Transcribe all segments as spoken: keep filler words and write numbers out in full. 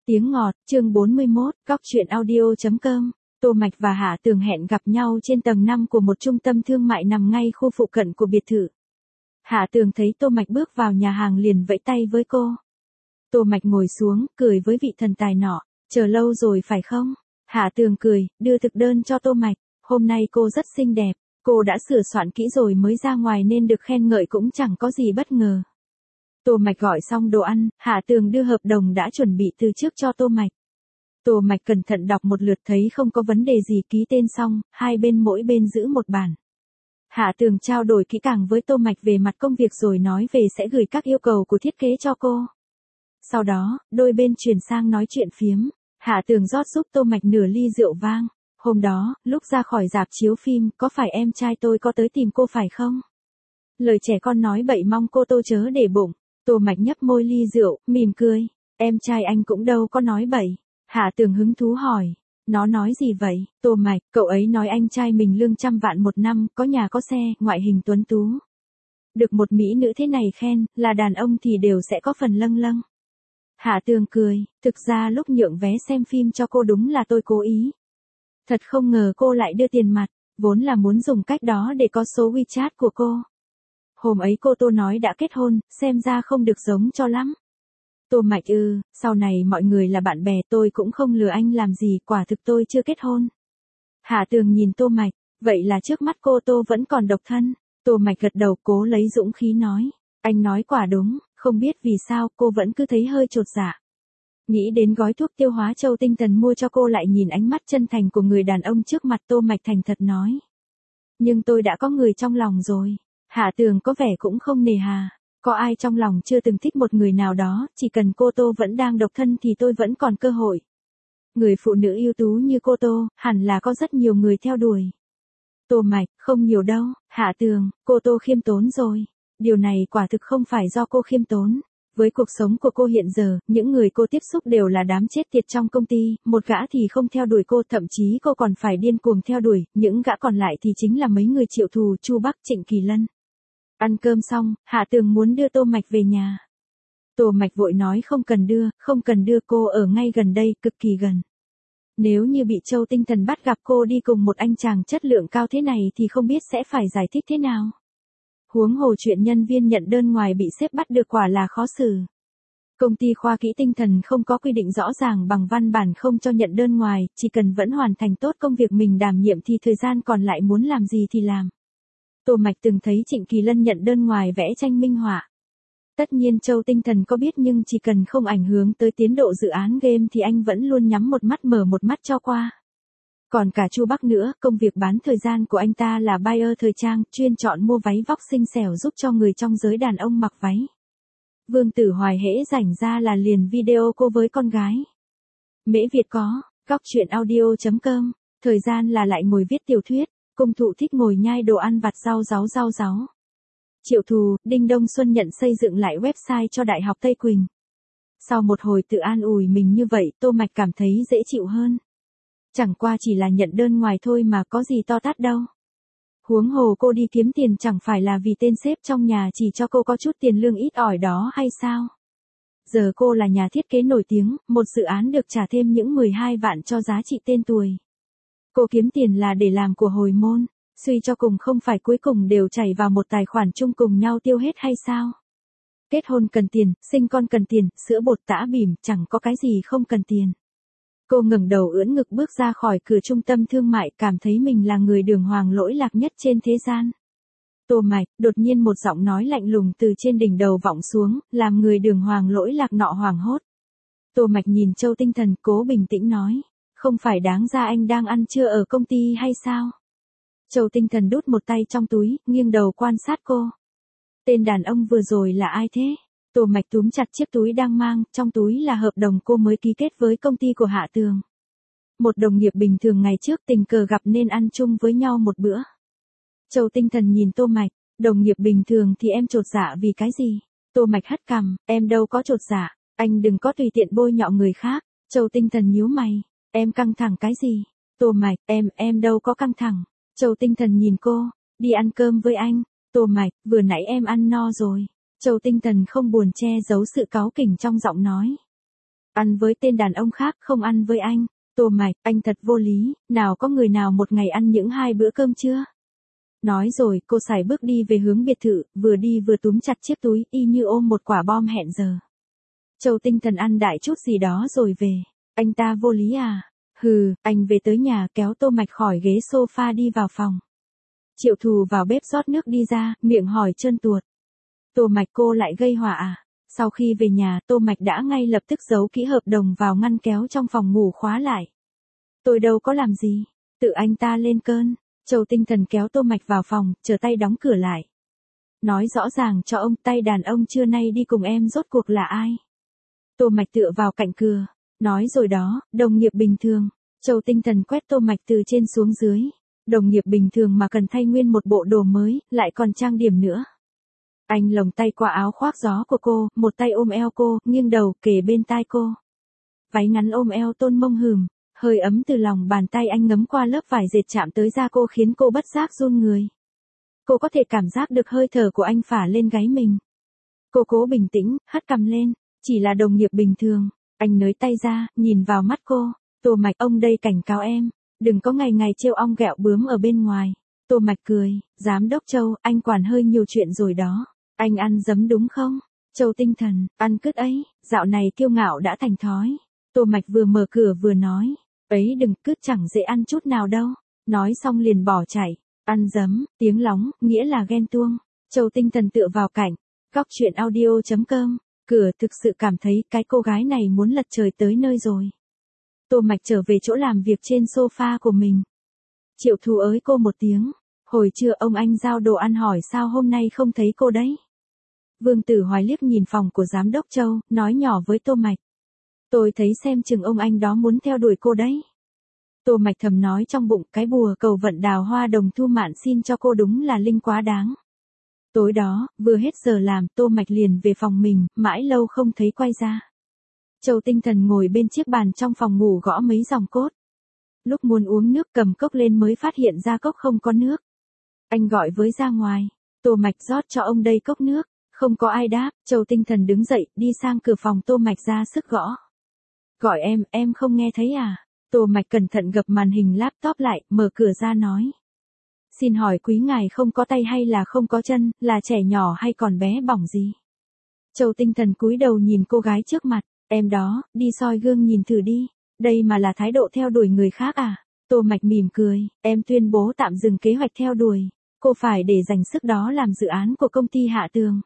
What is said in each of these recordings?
Tiếng ngọt, chương bốn mươi mốt, góc truyện audio.com. Tô Mạch và Hạ Tường hẹn gặp nhau trên tầng năm của một trung tâm thương mại nằm ngay khu phụ cận của biệt thự. Hạ Tường thấy Tô Mạch bước vào nhà hàng liền vẫy tay với cô. Tô Mạch ngồi xuống, cười với vị thần tài nọ, chờ lâu rồi phải không? Hạ Tường cười, đưa thực đơn cho Tô Mạch, hôm nay cô rất xinh đẹp, cô đã sửa soạn kỹ rồi mới ra ngoài nên được khen ngợi cũng chẳng có gì bất ngờ. Tô Mạch gọi xong đồ ăn, Hạ Tường đưa hợp đồng đã chuẩn bị từ trước cho Tô Mạch. Tô Mạch cẩn thận đọc một lượt thấy không có vấn đề gì, ký tên xong, hai bên mỗi bên giữ một bản. Hạ Tường trao đổi kỹ càng với Tô Mạch về mặt công việc rồi nói về sẽ gửi các yêu cầu của thiết kế cho cô. Sau đó, đôi bên chuyển sang nói chuyện phiếm, Hạ Tường rót giúp Tô Mạch nửa ly rượu vang. Hôm đó, lúc ra khỏi rạp chiếu phim, có phải em trai tôi có tới tìm cô phải không? Lời trẻ con nói bậy, mong cô Tô chớ để bụng. Tô Mạch nhấp môi ly rượu, mỉm cười, em trai anh cũng đâu có nói bậy. Hạ Tường hứng thú hỏi, nó nói gì vậy? Tô Mạch, cậu ấy nói anh trai mình lương trăm vạn một năm, có nhà có xe, ngoại hình tuấn tú. Được một mỹ nữ thế này khen, là đàn ông thì đều sẽ có phần lâng lâng. Hạ Tường cười, thực ra lúc nhượng vé xem phim cho cô đúng là tôi cố ý. Thật không ngờ cô lại đưa tiền mặt, vốn là muốn dùng cách đó để có số WeChat của cô. Hôm ấy cô Tô nói đã kết hôn, xem ra không được giống cho lắm. Tô Mạch ư, sau này mọi người là bạn bè, tôi cũng không lừa anh làm gì, quả thực tôi chưa kết hôn. Hạ Tường nhìn Tô Mạch, vậy là trước mắt cô Tô vẫn còn độc thân. Tô Mạch gật đầu, cố lấy dũng khí nói, anh nói quả đúng, không biết vì sao cô vẫn cứ thấy hơi chột dạ. Nghĩ đến gói thuốc tiêu hóa Châu Tinh Thần mua cho cô, lại nhìn ánh mắt chân thành của người đàn ông trước mặt, Tô Mạch thành thật nói. Nhưng tôi đã có người trong lòng rồi. Hạ Tường có vẻ cũng không nề hà. Có ai trong lòng chưa từng thích một người nào đó, chỉ cần cô Tô vẫn đang độc thân thì tôi vẫn còn cơ hội. Người phụ nữ ưu tú như cô Tô, hẳn là có rất nhiều người theo đuổi. Tô Mạch, không nhiều đâu. Hạ Tường, cô Tô khiêm tốn rồi. Điều này quả thực không phải do cô khiêm tốn. Với cuộc sống của cô hiện giờ, những người cô tiếp xúc đều là đám chết tiệt trong công ty, một gã thì không theo đuổi cô, thậm chí cô còn phải điên cuồng theo đuổi, những gã còn lại thì chính là mấy người triệu thù, Chu Bắc, Trịnh Kỳ Lân. Ăn cơm xong, Hạ Tường muốn đưa Tô Mạch về nhà. Tô Mạch vội nói không cần đưa, không cần đưa, cô ở ngay gần đây, cực kỳ gần. Nếu như bị Châu Tinh Thần bắt gặp cô đi cùng một anh chàng chất lượng cao thế này thì không biết sẽ phải giải thích thế nào. Huống hồ chuyện nhân viên nhận đơn ngoài bị sếp bắt được quả là khó xử. Công ty khoa kỹ tinh thần không có quy định rõ ràng bằng văn bản không cho nhận đơn ngoài, chỉ cần vẫn hoàn thành tốt công việc mình đảm nhiệm thì thời gian còn lại muốn làm gì thì làm. Tô Mạch từng thấy Trịnh Kỳ Lân nhận đơn ngoài vẽ tranh minh họa. Tất nhiên Châu Tinh Thần có biết, nhưng chỉ cần không ảnh hưởng tới tiến độ dự án game thì anh vẫn luôn nhắm một mắt mở một mắt cho qua. Còn cả Chu Bắc nữa, công việc bán thời gian của anh ta là buyer thời trang, chuyên chọn mua váy vóc xinh xẻo giúp cho người trong giới đàn ông mặc váy. Vương Tử Hoài hễ rảnh ra là liền video cô với con gái. Mễ Việt có, góc truyện audio.com, thời gian là lại ngồi viết tiểu thuyết, Cung Thụ thích ngồi nhai đồ ăn vặt rau ráu rau ráu. Triệu Thù, Đinh Đông Xuân nhận xây dựng lại website cho Đại học Tây Quỳnh. Sau một hồi tự an ủi mình như vậy, Tô Mạch cảm thấy dễ chịu hơn. Chẳng qua chỉ là nhận đơn ngoài thôi mà có gì to tát đâu. Huống hồ cô đi kiếm tiền chẳng phải là vì tên sếp trong nhà chỉ cho cô có chút tiền lương ít ỏi đó hay sao? Giờ cô là nhà thiết kế nổi tiếng, một dự án được trả thêm những mười hai vạn cho giá trị tên tuổi. Cô kiếm tiền là để làm của hồi môn, suy cho cùng không phải cuối cùng đều chảy vào một tài khoản chung cùng nhau tiêu hết hay sao? Kết hôn cần tiền, sinh con cần tiền, sữa bột tã bỉm, chẳng có cái gì không cần tiền. Cô ngẩng đầu ưỡn ngực bước ra khỏi cửa trung tâm thương mại, cảm thấy mình là người đường hoàng lỗi lạc nhất trên thế gian. Tô Mạch, đột nhiên một giọng nói lạnh lùng từ trên đỉnh đầu vọng xuống, làm người đường hoàng lỗi lạc nọ hoảng hốt. Tô Mạch nhìn Châu Tinh Thần, cố bình tĩnh nói, không phải đáng ra anh đang ăn trưa ở công ty hay sao? Châu Tinh Thần đút một tay trong túi, nghiêng đầu quan sát cô. Tên đàn ông vừa rồi là ai thế? Tô Mạch túm chặt chiếc túi đang mang, trong túi là hợp đồng cô mới ký kết với công ty của Hạ Tường. Một đồng nghiệp bình thường ngày trước tình cờ gặp nên ăn chung với nhau một bữa. Châu Tinh Thần nhìn Tô Mạch, đồng nghiệp bình thường thì em chột dạ vì cái gì? Tô Mạch hất cằm, em đâu có chột dạ, anh đừng có tùy tiện bôi nhọ người khác. Châu Tinh Thần nhíu mày, em căng thẳng cái gì? Tô Mạch, em, em đâu có căng thẳng. Châu Tinh Thần nhìn cô, đi ăn cơm với anh. Tô Mạch, vừa nãy em ăn no rồi. Châu Tinh Thần không buồn che giấu sự cáu kỉnh trong giọng nói. Ăn với tên đàn ông khác, không ăn với anh. Tô Mạch, anh thật vô lý, nào có người nào một ngày ăn những hai bữa cơm chưa? Nói rồi, cô sải bước đi về hướng biệt thự, vừa đi vừa túm chặt chiếc túi, y như ôm một quả bom hẹn giờ. Châu Tinh Thần ăn đại chút gì đó rồi về. Anh ta vô lý à? Hừ, anh về tới nhà kéo Tô Mạch khỏi ghế sofa đi vào phòng. Triệu Thù vào bếp rót nước đi ra, miệng hỏi trơn tuột. Tô Mạch, cô lại gây họa à? Sau khi về nhà, Tô Mạch đã ngay lập tức giấu kỹ hợp đồng vào ngăn kéo trong phòng ngủ khóa lại. Tôi đâu có làm gì, tự anh ta lên cơn. Châu Tinh Thần kéo Tô Mạch vào phòng, chờ tay đóng cửa lại. Nói rõ ràng cho ông, tay đàn ông trưa nay đi cùng em rốt cuộc là ai? Tô Mạch tựa vào cạnh cửa. Nói rồi đó, đồng nghiệp bình thường. Châu Tinh Thần quét Tô Mạch từ trên xuống dưới. Đồng nghiệp bình thường mà cần thay nguyên một bộ đồ mới, lại còn trang điểm nữa. Anh lồng tay qua áo khoác gió của cô, một tay ôm eo cô, nghiêng đầu, kề bên tai cô. Váy ngắn ôm eo tôn mông hừm, hơi ấm từ lòng bàn tay anh ngấm qua lớp vải dệt chạm tới da cô khiến cô bất giác run người. Cô có thể cảm giác được hơi thở của anh phả lên gáy mình. Cô cố bình tĩnh, hất cằm lên, chỉ là đồng nghiệp bình thường. Anh nới tay ra, nhìn vào mắt cô. Tô Mạch, ông đây cảnh cáo em, đừng có ngày ngày trêu ong ghẹo bướm ở bên ngoài. Tô Mạch cười, giám đốc Châu, anh quản hơi nhiều chuyện rồi đó. Anh ăn dấm đúng không? Châu Tinh Thần, ăn cứt ấy, dạo này kiêu ngạo đã thành thói. Tô Mạch vừa mở cửa vừa nói, ấy đừng, cứt chẳng dễ ăn chút nào đâu. Nói xong liền bỏ chạy, ăn dấm, tiếng lóng, nghĩa là ghen tuông. Châu Tinh Thần tựa vào cạnh, góc chuyện audio chấm com, cửa thực sự cảm thấy cái cô gái này muốn lật trời tới nơi rồi. Tô Mạch trở về chỗ làm việc trên sofa của mình. Triệu Thù ới cô một tiếng, hồi trưa ông anh giao đồ ăn hỏi sao hôm nay không thấy cô đấy. Vương Tử Hoài liếc nhìn phòng của giám đốc Châu, nói nhỏ với Tô Mạch. Tôi thấy xem chừng ông anh đó muốn theo đuổi cô đấy. Tô Mạch thầm nói trong bụng, cái bùa cầu vận đào hoa đồng thu mạn xin cho cô đúng là linh quá đáng. Tối đó, vừa hết giờ làm, Tô Mạch liền về phòng mình, mãi lâu không thấy quay ra. Châu Tinh Thần ngồi bên chiếc bàn trong phòng ngủ gõ mấy dòng cốt. Lúc muốn uống nước cầm cốc lên mới phát hiện ra cốc không có nước. Anh gọi với ra ngoài, Tô Mạch rót cho ông đây cốc nước. Không có ai đáp, Châu Tinh Thần đứng dậy, đi sang cửa phòng Tô Mạch ra sức gõ. Gọi em, em không nghe thấy à? Tô Mạch cẩn thận gập màn hình laptop lại, mở cửa ra nói. Xin hỏi quý ngài không có tay hay là không có chân, là trẻ nhỏ hay còn bé bỏng gì? Châu Tinh Thần cúi đầu nhìn cô gái trước mặt, em đó, đi soi gương nhìn thử đi, đây mà là thái độ theo đuổi người khác à? Tô Mạch mỉm cười, em tuyên bố tạm dừng kế hoạch theo đuổi, cô phải để dành sức đó làm dự án của công ty Hạ Tường.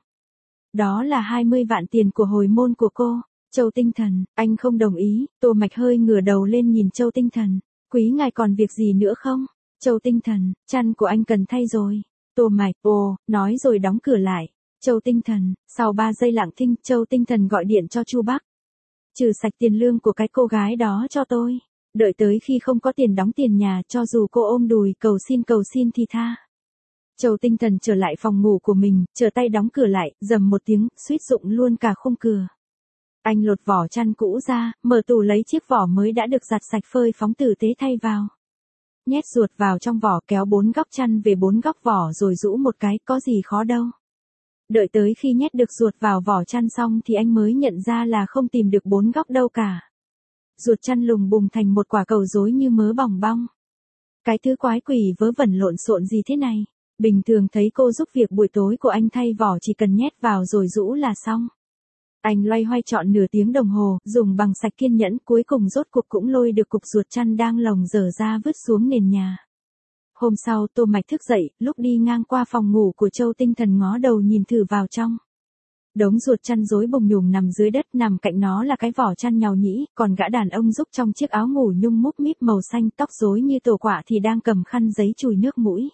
Đó là hai mươi vạn tiền của hồi môn của cô. Châu Tinh Thần, anh không đồng ý. Tô Mạch hơi ngửa đầu lên nhìn Châu Tinh Thần. Quý ngài còn việc gì nữa không? Châu Tinh Thần, chăn của anh cần thay rồi. Tô Mạch, ồ, nói rồi đóng cửa lại. Châu Tinh Thần, sau ba giây lặng thinh, Châu Tinh Thần gọi điện cho Chu Bắc. Trừ sạch tiền lương của cái cô gái đó cho tôi. Đợi tới khi không có tiền đóng tiền nhà, cho dù cô ôm đùi cầu xin cầu xin thì tha. Châu Tinh Thần trở lại phòng ngủ của mình, trở tay đóng cửa lại, rầm một tiếng, suýt rụng luôn cả khung cửa. Anh lột vỏ chăn cũ ra, mở tủ lấy chiếc vỏ mới đã được giặt sạch phơi phóng tử tế thay vào. Nhét ruột vào trong vỏ, kéo bốn góc chăn về bốn góc vỏ rồi rũ một cái, có gì khó đâu. Đợi tới khi nhét được ruột vào vỏ chăn xong thì anh mới nhận ra là không tìm được bốn góc đâu cả. Ruột chăn lùng bùng thành một quả cầu rối như mớ bòng bong. Cái thứ quái quỷ vớ vẩn lộn xộn gì thế này? Bình thường thấy cô giúp việc buổi tối của anh thay vỏ chỉ cần nhét vào rồi rũ là xong. Anh loay hoay chọn nửa tiếng đồng hồ, dùng bằng sạch kiên nhẫn, cuối cùng rốt cuộc cũng lôi được cục ruột chăn đang lồng dở ra vứt xuống nền nhà. Hôm sau, Tô Mạch thức dậy, lúc đi ngang qua phòng ngủ của Châu Tinh Thần ngó đầu nhìn thử vào trong. Đống ruột chăn rối bùng nhùng nằm dưới đất, nằm cạnh nó là cái vỏ chăn nhàu nhĩ, còn gã đàn ông giúp trong chiếc áo ngủ nhung múp míp màu xanh, tóc rối như tổ quạ thì đang cầm khăn giấy chùi nước mũi.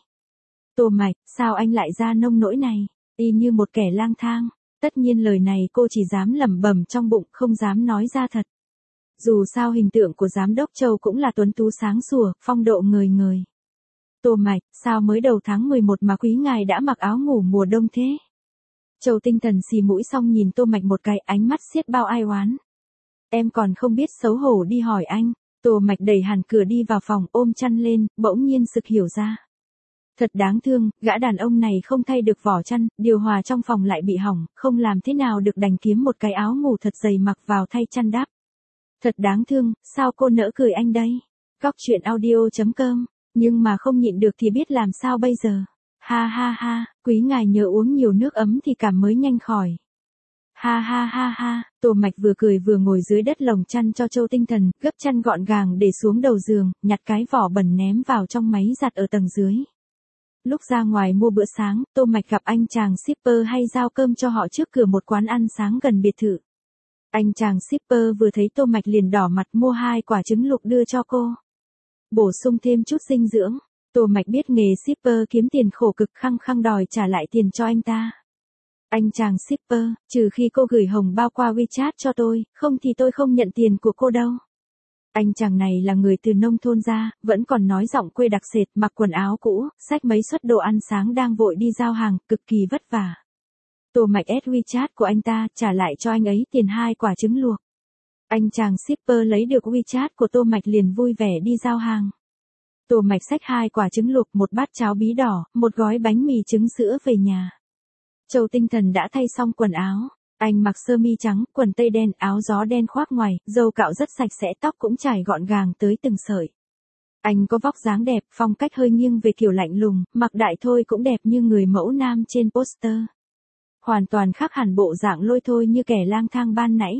Tô Mạch, sao anh lại ra nông nỗi này, y như một kẻ lang thang. Tất nhiên lời này cô chỉ dám lẩm bẩm trong bụng, không dám nói ra thật. Dù sao hình tượng của giám đốc Châu cũng là tuấn tú sáng sủa, phong độ ngời ngời. Tô Mạch, sao mới đầu tháng mười một mà quý ngài đã mặc áo ngủ mùa đông thế? Châu Tinh Thần xì mũi xong nhìn Tô Mạch một cái, ánh mắt xiết bao ai oán. Em còn không biết xấu hổ đi hỏi anh. Tô Mạch đẩy hẳn cửa đi vào phòng, ôm chăn lên, bỗng nhiên sực hiểu ra. Thật đáng thương, gã đàn ông này không thay được vỏ chăn, điều hòa trong phòng lại bị hỏng, không làm thế nào được đành kiếm một cái áo ngủ thật dày mặc vào thay chăn đắp. Thật đáng thương, sao cô nỡ cười anh đây? Góc chuyện audio chấm com, nhưng mà không nhịn được thì biết làm sao bây giờ. Ha ha ha, quý ngài nhớ uống nhiều nước ấm thì cảm mới nhanh khỏi. Ha ha ha ha, Tô Mạch vừa cười vừa ngồi dưới đất lồng chăn cho Châu Tinh Thần, gấp chăn gọn gàng để xuống đầu giường, nhặt cái vỏ bẩn ném vào trong máy giặt ở tầng dưới. Lúc ra ngoài mua bữa sáng, Tô Mạch gặp anh chàng shipper hay giao cơm cho họ trước cửa một quán ăn sáng gần biệt thự. Anh chàng shipper vừa thấy Tô Mạch liền đỏ mặt mua hai quả trứng luộc đưa cho cô. Bổ sung thêm chút dinh dưỡng. Tô Mạch biết nghề shipper kiếm tiền khổ cực, khăng khăng đòi trả lại tiền cho anh ta. Anh chàng shipper, trừ khi cô gửi hồng bao qua WeChat cho tôi, không thì tôi không nhận tiền của cô đâu. Anh chàng này là người từ nông thôn ra, vẫn còn nói giọng quê đặc sệt, mặc quần áo cũ, xách mấy suất đồ ăn sáng đang vội đi giao hàng, cực kỳ vất vả. Tô Mạch add WeChat của anh ta, trả lại cho anh ấy tiền hai quả trứng luộc. Anh chàng shipper lấy được WeChat của Tô Mạch liền vui vẻ đi giao hàng. Tô Mạch xách hai quả trứng luộc, một bát cháo bí đỏ, một gói bánh mì trứng sữa về nhà. Châu Tinh Thần đã thay xong quần áo. Anh mặc sơ mi trắng, quần tây đen, áo gió đen khoác ngoài, râu cạo rất sạch sẽ, tóc cũng chải gọn gàng tới từng sợi. Anh có vóc dáng đẹp, phong cách hơi nghiêng về kiểu lạnh lùng, mặc đại thôi cũng đẹp như người mẫu nam trên poster. Hoàn toàn khác hẳn bộ dạng lôi thôi như kẻ lang thang ban nãy.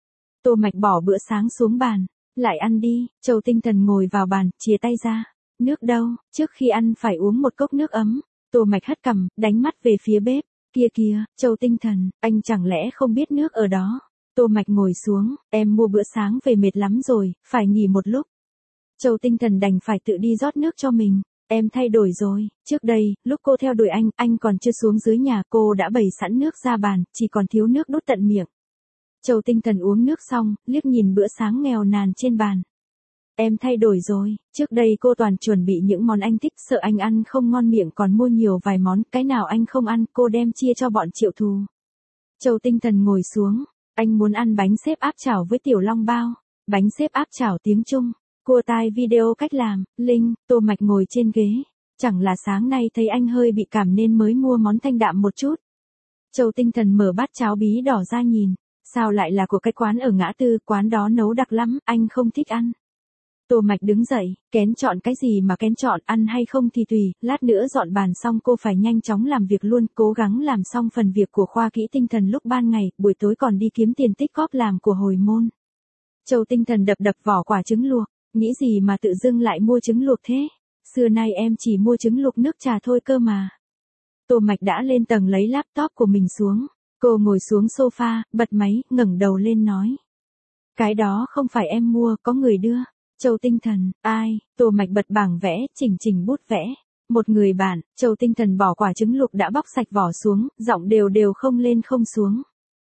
Tô Mạch bỏ bữa sáng xuống bàn. Lại ăn đi. Châu Tinh Thần ngồi vào bàn, chìa tay ra. Nước đâu, trước khi ăn phải uống một cốc nước ấm. Tô Mạch hất cằm, đánh mắt về phía bếp. Kia kia, Châu Tinh Thần, anh chẳng lẽ không biết nước ở đó? Tô Mạch ngồi xuống, em mua bữa sáng về mệt lắm rồi, phải nghỉ một lúc. Châu Tinh Thần đành phải tự đi rót nước cho mình. Em thay đổi rồi, trước đây, lúc cô theo đuổi anh, anh còn chưa xuống dưới nhà, cô đã bày sẵn nước ra bàn, chỉ còn thiếu nước đút tận miệng. Châu Tinh Thần uống nước xong, liếc nhìn bữa sáng nghèo nàn trên bàn. Em thay đổi rồi, trước đây cô toàn chuẩn bị những món anh thích, sợ anh ăn không ngon miệng còn mua nhiều vài món, cái nào anh không ăn, cô đem chia cho bọn triệu thù. Châu Tinh Thần ngồi xuống, anh muốn ăn bánh xếp áp chảo với tiểu long bao, bánh xếp áp chảo tiếng Trung, cua tai video cách làm, link. Tô Mạch ngồi trên ghế, chẳng là sáng nay thấy anh hơi bị cảm nên mới mua món thanh đạm một chút. Châu Tinh Thần mở bát cháo bí đỏ ra nhìn, sao lại là của cái quán ở ngã tư, quán đó nấu đặc lắm, anh không thích ăn. Tô Mạch đứng dậy, kén chọn cái gì mà kén chọn, ăn hay không thì tùy, lát nữa dọn bàn xong cô phải nhanh chóng làm việc luôn, cố gắng làm xong phần việc của khoa kỹ tinh thần lúc ban ngày, buổi tối còn đi kiếm tiền tích cóp làm của hồi môn. Châu Tinh Thần đập đập vỏ quả trứng luộc, nghĩ gì mà tự dưng lại mua trứng luộc thế? Xưa nay em chỉ mua trứng luộc nước trà thôi cơ mà. Tô Mạch đã lên tầng lấy laptop của mình xuống, cô ngồi xuống sofa, bật máy, ngẩng đầu lên nói. Cái đó không phải em mua, có người đưa. Châu Tinh Thần, ai? Tô Mạch bật bảng vẽ, chỉnh chỉnh bút vẽ. Một người bạn. Châu Tinh Thần bỏ quả trứng luộc đã bóc sạch vỏ xuống, giọng đều đều không lên không xuống.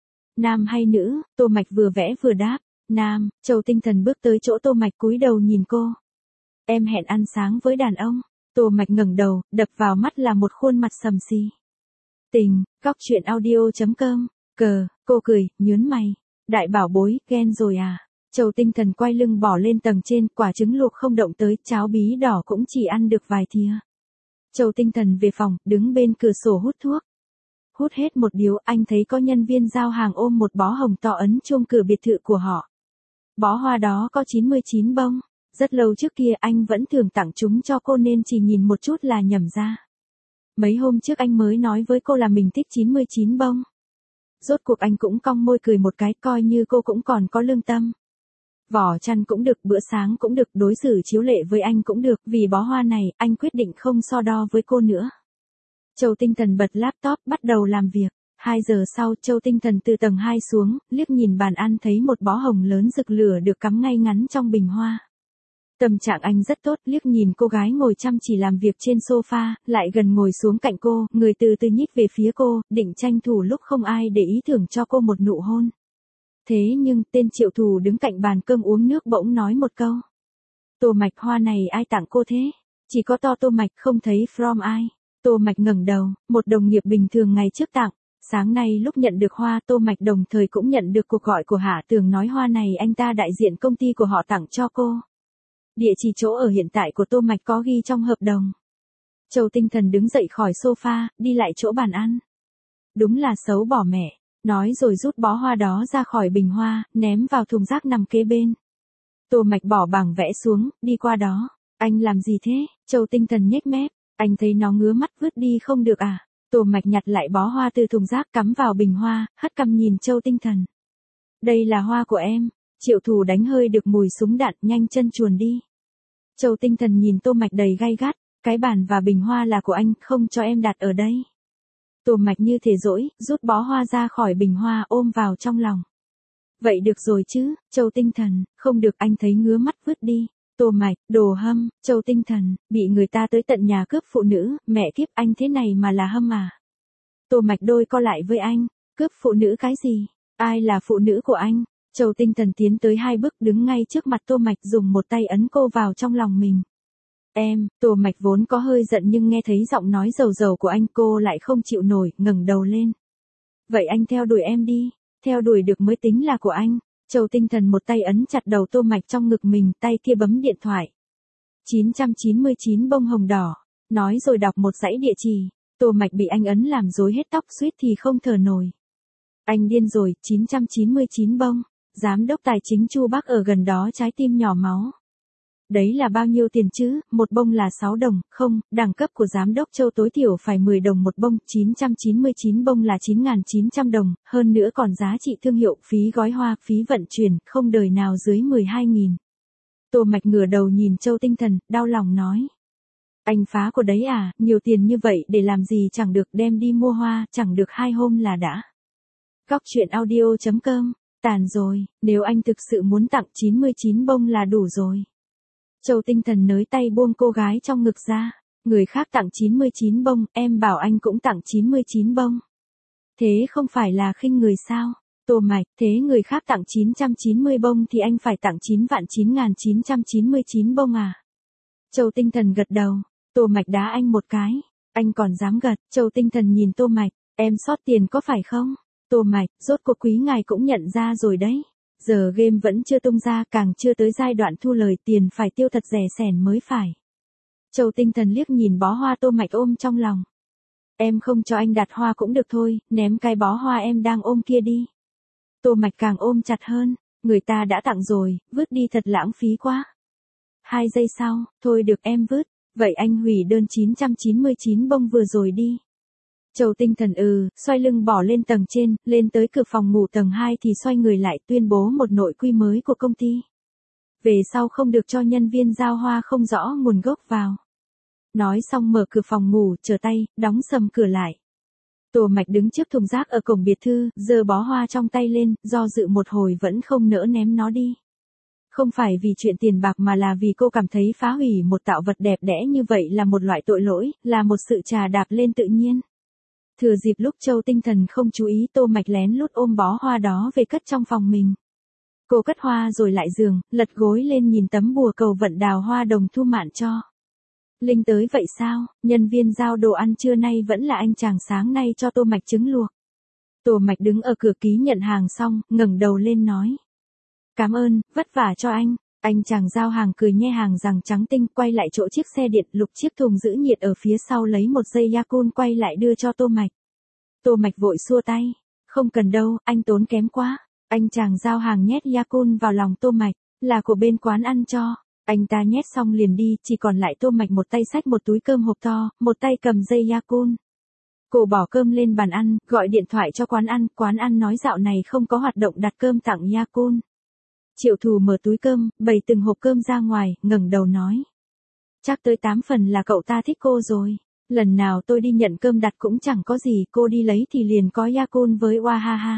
Nam hay nữ? Tô Mạch vừa vẽ vừa đáp. Nam. Châu Tinh Thần bước tới chỗ Tô Mạch cúi đầu nhìn cô. Em hẹn ăn sáng với đàn ông. Tô Mạch ngẩng đầu, đập vào mắt là một khuôn mặt sầm xì. Tình. Góc chuyện audio chấm com. Cờ. Cô cười, nhướng mày. Đại bảo bối, ghen rồi à? Châu Tinh Thần quay lưng bỏ lên tầng trên, quả trứng luộc không động tới, cháo bí đỏ cũng chỉ ăn được vài thìa. Châu Tinh Thần về phòng, đứng bên cửa sổ hút thuốc. Hút hết một điếu, anh thấy có nhân viên giao hàng ôm một bó hồng to ấn chuông cửa biệt thự của họ. Bó hoa đó có chín mươi chín bông. Rất lâu trước kia anh vẫn thường tặng chúng cho cô nên chỉ nhìn một chút là nhầm ra. Mấy hôm trước anh mới nói với cô là mình thích chín mươi chín bông. Rốt cuộc anh cũng cong môi cười một cái, coi như cô cũng còn có lương tâm. Vỏ chăn cũng được, bữa sáng cũng được, đối xử chiếu lệ với anh cũng được, vì bó hoa này, anh quyết định không so đo với cô nữa. Châu Tinh Thần bật laptop, bắt đầu làm việc. Hai giờ sau, Châu Tinh Thần từ tầng hai xuống, liếc nhìn bàn ăn thấy một bó hồng lớn rực lửa được cắm ngay ngắn trong bình hoa. Tâm trạng anh rất tốt, liếc nhìn cô gái ngồi chăm chỉ làm việc trên sofa, lại gần ngồi xuống cạnh cô, người từ từ nhích về phía cô, định tranh thủ lúc không ai để ý thưởng cho cô một nụ hôn. Thế nhưng, tên triệu thù đứng cạnh bàn cơm uống nước bỗng nói một câu. Tô Mạch, hoa này ai tặng cô thế? Chỉ có to Tô Mạch, không thấy from ai. Tô Mạch ngẩng đầu, một đồng nghiệp bình thường ngày trước tặng. Sáng nay lúc nhận được hoa, Tô Mạch đồng thời cũng nhận được cuộc gọi của Hạ Tường nói hoa này anh ta đại diện công ty của họ tặng cho cô. Địa chỉ chỗ ở hiện tại của Tô Mạch có ghi trong hợp đồng. Châu Tinh Thần đứng dậy khỏi sofa, đi lại chỗ bàn ăn. Đúng là xấu bỏ mẹ. Nói rồi rút bó hoa đó ra khỏi bình hoa, ném vào thùng rác nằm kế bên. Tô Mạch bỏ bảng vẽ xuống, đi qua đó. Anh làm gì thế? Châu Tinh Thần nhếch mép. Anh thấy nó ngứa mắt vứt đi không được à? Tô Mạch nhặt lại bó hoa từ thùng rác cắm vào bình hoa, hất cằm nhìn Châu Tinh Thần. Đây là hoa của em. Triệu Thù đánh hơi được mùi súng đạn, nhanh chân chuồn đi. Châu Tinh Thần nhìn Tô Mạch đầy gay gắt, cái bàn và bình hoa là của anh, không cho em đặt ở đây. Tô Mạch như thể dỗi, rút bó hoa ra khỏi bình hoa ôm vào trong lòng. Vậy được rồi chứ, Châu Tinh Thần, không được anh thấy ngứa mắt vứt đi. Tô Mạch, đồ hâm, Châu Tinh Thần, bị người ta tới tận nhà cướp phụ nữ, mẹ kiếp anh thế này mà là hâm à. Tô Mạch đôi co lại với anh, cướp phụ nữ cái gì? Ai là phụ nữ của anh? Châu Tinh Thần tiến tới hai bước đứng ngay trước mặt Tô Mạch dùng một tay ấn cô vào trong lòng mình. Em, Tô Mạch vốn có hơi giận nhưng nghe thấy giọng nói dầu dầu của anh cô lại không chịu nổi, ngẩng đầu lên. Vậy anh theo đuổi em đi, theo đuổi được mới tính là của anh. Châu Tinh Thần một tay ấn chặt đầu Tô Mạch trong ngực mình, tay kia bấm điện thoại. chín chín chín bông hồng đỏ, nói rồi đọc một dãy địa chỉ. Tô Mạch bị anh ấn làm rối hết tóc, suýt thì không thở nổi. Anh điên rồi, chín chín chín bông. Giám đốc tài chính Chu Bắc ở gần đó trái tim nhỏ máu. Đấy là bao nhiêu tiền chứ? Một bông là sáu đồng, không, đẳng cấp của giám đốc Châu tối thiểu phải mười đồng một bông, chín chín chín bông là chín nghìn chín trăm đồng, hơn nữa còn giá trị thương hiệu, phí gói hoa, phí vận chuyển, không đời nào dưới mười hai nghìn. Tô Mạch ngửa đầu nhìn Châu Tinh Thần, đau lòng nói. Anh phá của đấy à, nhiều tiền như vậy để làm gì chẳng được, đem đi mua hoa, chẳng được hai hôm là đã. Góc truyện audio chấm com, tàn rồi, nếu anh thực sự muốn tặng chín mươi chín bông là đủ rồi. Châu Tinh Thần nới tay buông cô gái trong ngực ra. Người khác tặng chín mươi chín bông, em bảo anh cũng tặng chín mươi chín bông. Thế không phải là khinh người sao? Tô Mạch, thế người khác tặng chín chín mươi bông thì anh phải tặng chín vạn chín nghìn chín trăm chín mươi chín bông à? Châu Tinh Thần gật đầu. Tô Mạch đá anh một cái. Anh còn dám gật. Châu Tinh Thần nhìn Tô Mạch. Em sót tiền có phải không? Tô Mạch, rốt cuộc quý ngài cũng nhận ra rồi đấy. Giờ game vẫn chưa tung ra, càng chưa tới giai đoạn thu lời, tiền phải tiêu thật rẻ sẻn mới phải. Châu Tinh Thần liếc nhìn bó hoa Tô Mạch ôm trong lòng. Em không cho anh đặt hoa cũng được thôi, ném cái bó hoa em đang ôm kia đi. Tô Mạch càng ôm chặt hơn, người ta đã tặng rồi, vứt đi thật lãng phí quá. Hai giây sau, thôi được em vứt, vậy anh hủy đơn chín chín chín bông vừa rồi đi. Châu Tinh Thần ừ, xoay lưng bỏ lên tầng trên, lên tới cửa phòng ngủ tầng hai thì xoay người lại tuyên bố một nội quy mới của công ty. Về sau không được cho nhân viên giao hoa không rõ nguồn gốc vào. Nói xong mở cửa phòng ngủ, trở tay, đóng sầm cửa lại. Tô Mạch đứng trước thùng rác ở cổng biệt thự, giơ bó hoa trong tay lên, do dự một hồi vẫn không nỡ ném nó đi. Không phải vì chuyện tiền bạc mà là vì cô cảm thấy phá hủy một tạo vật đẹp đẽ như vậy là một loại tội lỗi, là một sự trà đạp lên tự nhiên. Thừa dịp lúc Châu Tinh Thần không chú ý, Tô Mạch lén lút ôm bó hoa đó về cất trong phòng mình. Cô cất hoa rồi lại giường, lật gối lên nhìn tấm bùa cầu vận đào hoa đồng thu mạn cho. Linh tới vậy sao? Nhân viên giao đồ ăn trưa nay vẫn là anh chàng sáng nay cho Tô Mạch trứng luộc. Tô Mạch đứng ở cửa ký nhận hàng xong, ngẩng đầu lên nói. Cảm ơn, vất vả cho anh. Anh chàng giao hàng cười nhe hàng rằng trắng tinh, quay lại chỗ chiếc xe điện, lục chiếc thùng giữ nhiệt ở phía sau lấy một dây Yakult quay lại đưa cho Tô Mạch. Tô Mạch vội xua tay. Không cần đâu, anh tốn kém quá. Anh chàng giao hàng nhét Yakult vào lòng Tô Mạch, là của bên quán ăn cho. Anh ta nhét xong liền đi, chỉ còn lại Tô Mạch một tay xách một túi cơm hộp to, một tay cầm dây Yakult. Cô bỏ cơm lên bàn ăn, gọi điện thoại cho quán ăn, quán ăn nói dạo này không có hoạt động đặt cơm tặng Yakult. Triệu Thù mở túi cơm, bày từng hộp cơm ra ngoài, ngẩng đầu nói. Chắc tới tám phần là cậu ta thích cô rồi. Lần nào tôi đi nhận cơm đặt cũng chẳng có gì, cô đi lấy thì liền có Yakult với Wahaha.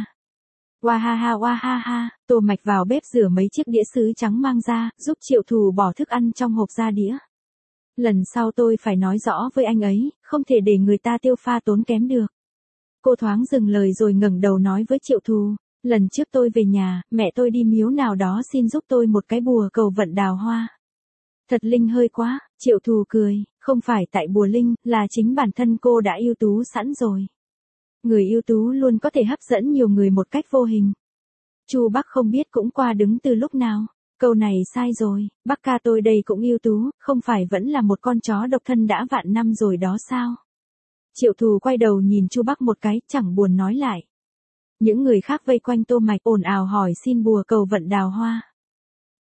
Wahaha Wahaha, Tô Mạch vào bếp rửa mấy chiếc đĩa sứ trắng mang ra, giúp Triệu Thù bỏ thức ăn trong hộp ra đĩa. Lần sau tôi phải nói rõ với anh ấy, không thể để người ta tiêu pha tốn kém được. Cô thoáng dừng lời rồi ngẩng đầu nói với Triệu Thù. Lần trước tôi về nhà, mẹ tôi đi miếu nào đó xin giúp tôi một cái bùa cầu vận đào hoa. Thật linh hơi quá, Triệu Thù cười, không phải tại bùa linh, là chính bản thân cô đã ưu tú sẵn rồi. Người ưu tú luôn có thể hấp dẫn nhiều người một cách vô hình. Chu Bắc không biết cũng qua đứng từ lúc nào. Câu này sai rồi, bác ca tôi đây cũng ưu tú, không phải vẫn là một con chó độc thân đã vạn năm rồi đó sao? Triệu Thù quay đầu nhìn Chu Bắc một cái, chẳng buồn nói lại. Những người khác vây quanh Tô Mạch ồn ào hỏi xin bùa cầu vận đào hoa.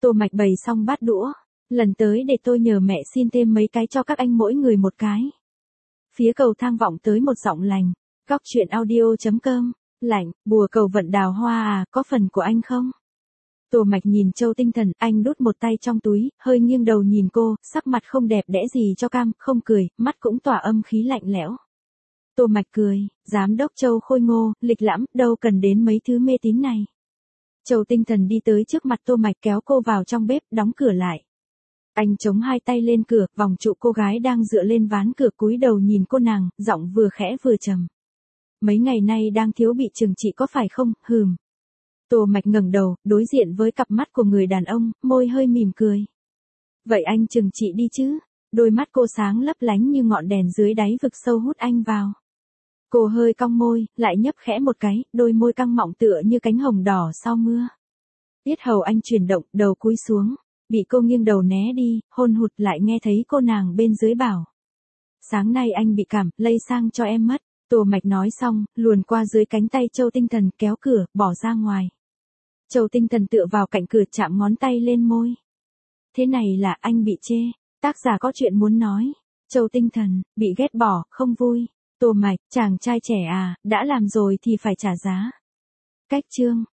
Tô Mạch bày xong bát đũa. Lần tới để tôi nhờ mẹ xin thêm mấy cái cho các anh mỗi người một cái. Phía cầu thang vọng tới một giọng lành. Góc chuyện audio.com. Lạnh, bùa cầu vận đào hoa à, có phần của anh không? Tô Mạch nhìn Châu Tinh Thần, anh đút một tay trong túi, hơi nghiêng đầu nhìn cô, sắc mặt không đẹp đẽ gì cho cam, không cười, mắt cũng tỏa âm khí lạnh lẽo. Tô Mạch cười, giám đốc Châu khôi ngô, lịch lãm, đâu cần đến mấy thứ mê tín này. Châu Tinh Thần đi tới trước mặt Tô Mạch kéo cô vào trong bếp, đóng cửa lại. Anh chống hai tay lên cửa, vòng trụ cô gái đang dựa lên ván cửa cúi đầu nhìn cô nàng, giọng vừa khẽ vừa trầm. Mấy ngày nay đang thiếu bị trừng trị có phải không, hừm. Tô Mạch ngẩng đầu, đối diện với cặp mắt của người đàn ông, môi hơi mỉm cười. Vậy anh trừng trị đi chứ? Đôi mắt cô sáng lấp lánh như ngọn đèn dưới đáy vực sâu hút anh vào. Cô hơi cong môi, lại nhấp khẽ một cái, đôi môi căng mọng tựa như cánh hồng đỏ sau mưa. Yết hầu anh chuyển động, đầu cúi xuống. Bị cô nghiêng đầu né đi, hôn hụt lại nghe thấy cô nàng bên dưới bảo. Sáng nay anh bị cảm, lây sang cho em mất. Tô Mạch nói xong, luồn qua dưới cánh tay Châu Tinh Thần kéo cửa, bỏ ra ngoài. Châu Tinh Thần tựa vào cạnh cửa chạm ngón tay lên môi. Thế này là anh bị chê. Tác giả có chuyện muốn nói. Châu Tinh Thần, bị ghét bỏ, không vui. Tô Mạch, chàng trai trẻ à, đã làm rồi thì phải trả giá. Cách chương.